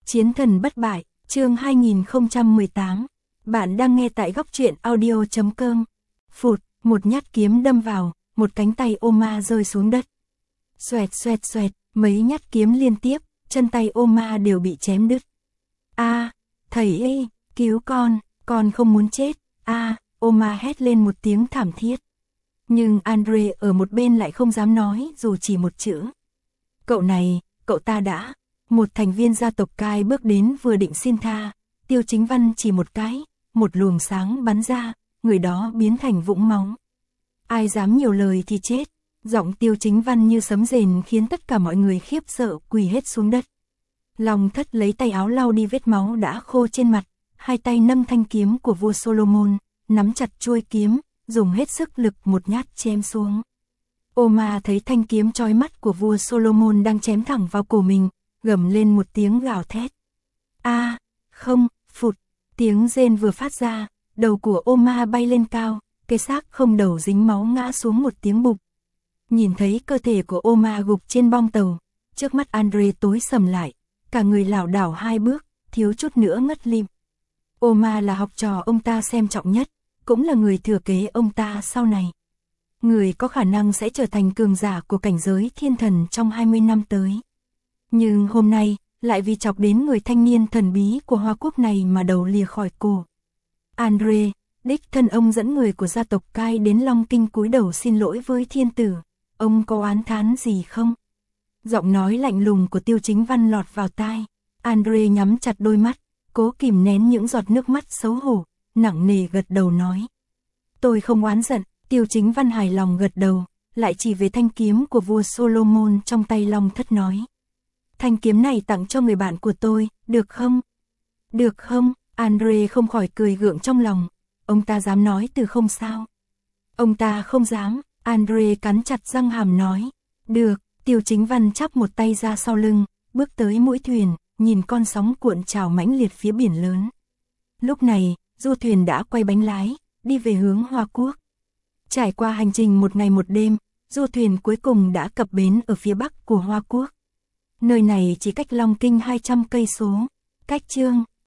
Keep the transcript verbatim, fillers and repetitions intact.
Chiến thần bất bại, chương hai nghìn không trăm mười tám. Bạn đang nghe tại góc truyện audio chấm com. Phụt, một nhát kiếm đâm vào, một cánh tay Oma rơi xuống đất. Xoẹt xoẹt xoẹt, mấy nhát kiếm liên tiếp, chân tay Oma đều bị chém đứt. A, thầy ơi, cứu con, con không muốn chết. A, Oma hét lên một tiếng thảm thiết. Nhưng Andre ở một bên lại không dám nói dù chỉ một chữ. Cậu này, cậu ta đã. Một thành viên gia tộc Cai bước đến vừa định xin tha, Tiêu Chính Văn chỉ một cái, một luồng sáng bắn ra, người đó biến thành vũng máu. Ai dám nhiều lời thì chết. Giọng Tiêu Chính Văn như sấm rền khiến tất cả mọi người khiếp sợ quỳ hết xuống đất. Long Thất lấy tay áo lau đi vết máu đã khô trên mặt, hai tay nâng thanh kiếm của vua Solomon, nắm chặt chuôi kiếm, dùng hết sức lực một nhát chém xuống. Oma thấy thanh kiếm chói mắt của vua Solomon đang chém thẳng vào cổ mình, gầm lên một tiếng gào thét. A, không, phụt, tiếng rên vừa phát ra, đầu của Oma bay lên cao, cái xác không đầu dính máu ngã xuống một tiếng bụp. Nhìn thấy cơ thể của Oma gục trên bong tàu, trước mắt Andre tối sầm lại, cả người lảo đảo hai bước, thiếu chút nữa ngất lim. Oma là học trò ông ta xem trọng nhất, cũng là người thừa kế ông ta sau này. Người có khả năng sẽ trở thành cường giả của cảnh giới thiên thần trong hai mươi năm tới. Nhưng hôm nay, lại vì chọc đến người thanh niên thần bí của Hoa Quốc này mà đầu lìa khỏi cổ. Andre, đích thân ông dẫn người của gia tộc Cai đến Long Kinh cúi đầu xin lỗi với thiên tử. Ông có oán thán gì không? Giọng nói lạnh lùng của Tiêu Chính Văn lọt vào tai. Andre nhắm chặt đôi mắt, cố kìm nén những giọt nước mắt xấu hổ, nặng nề gật đầu nói. Tôi không oán giận. Tiêu Chính Văn hài lòng gật đầu, lại chỉ về thanh kiếm của vua Solomon trong tay Long Thất nói. Thanh kiếm này tặng cho người bạn của tôi, được không? Được không? Andre không khỏi cười gượng trong lòng. Ông ta dám nói từ không sao? Ông ta không dám. Andre cắn chặt răng hàm nói. Được. Tiêu Chính Văn chắp một tay ra sau lưng, bước tới mũi thuyền, nhìn con sóng cuộn trào mãnh liệt phía biển lớn. Lúc này, du thuyền đã quay bánh lái, đi về hướng Hoa Quốc. Trải qua hành trình một ngày một đêm, du thuyền cuối cùng đã cập bến ở phía bắc của Hoa Quốc. Nơi này chỉ cách Long Kinh hai trăm cây số. Cách chương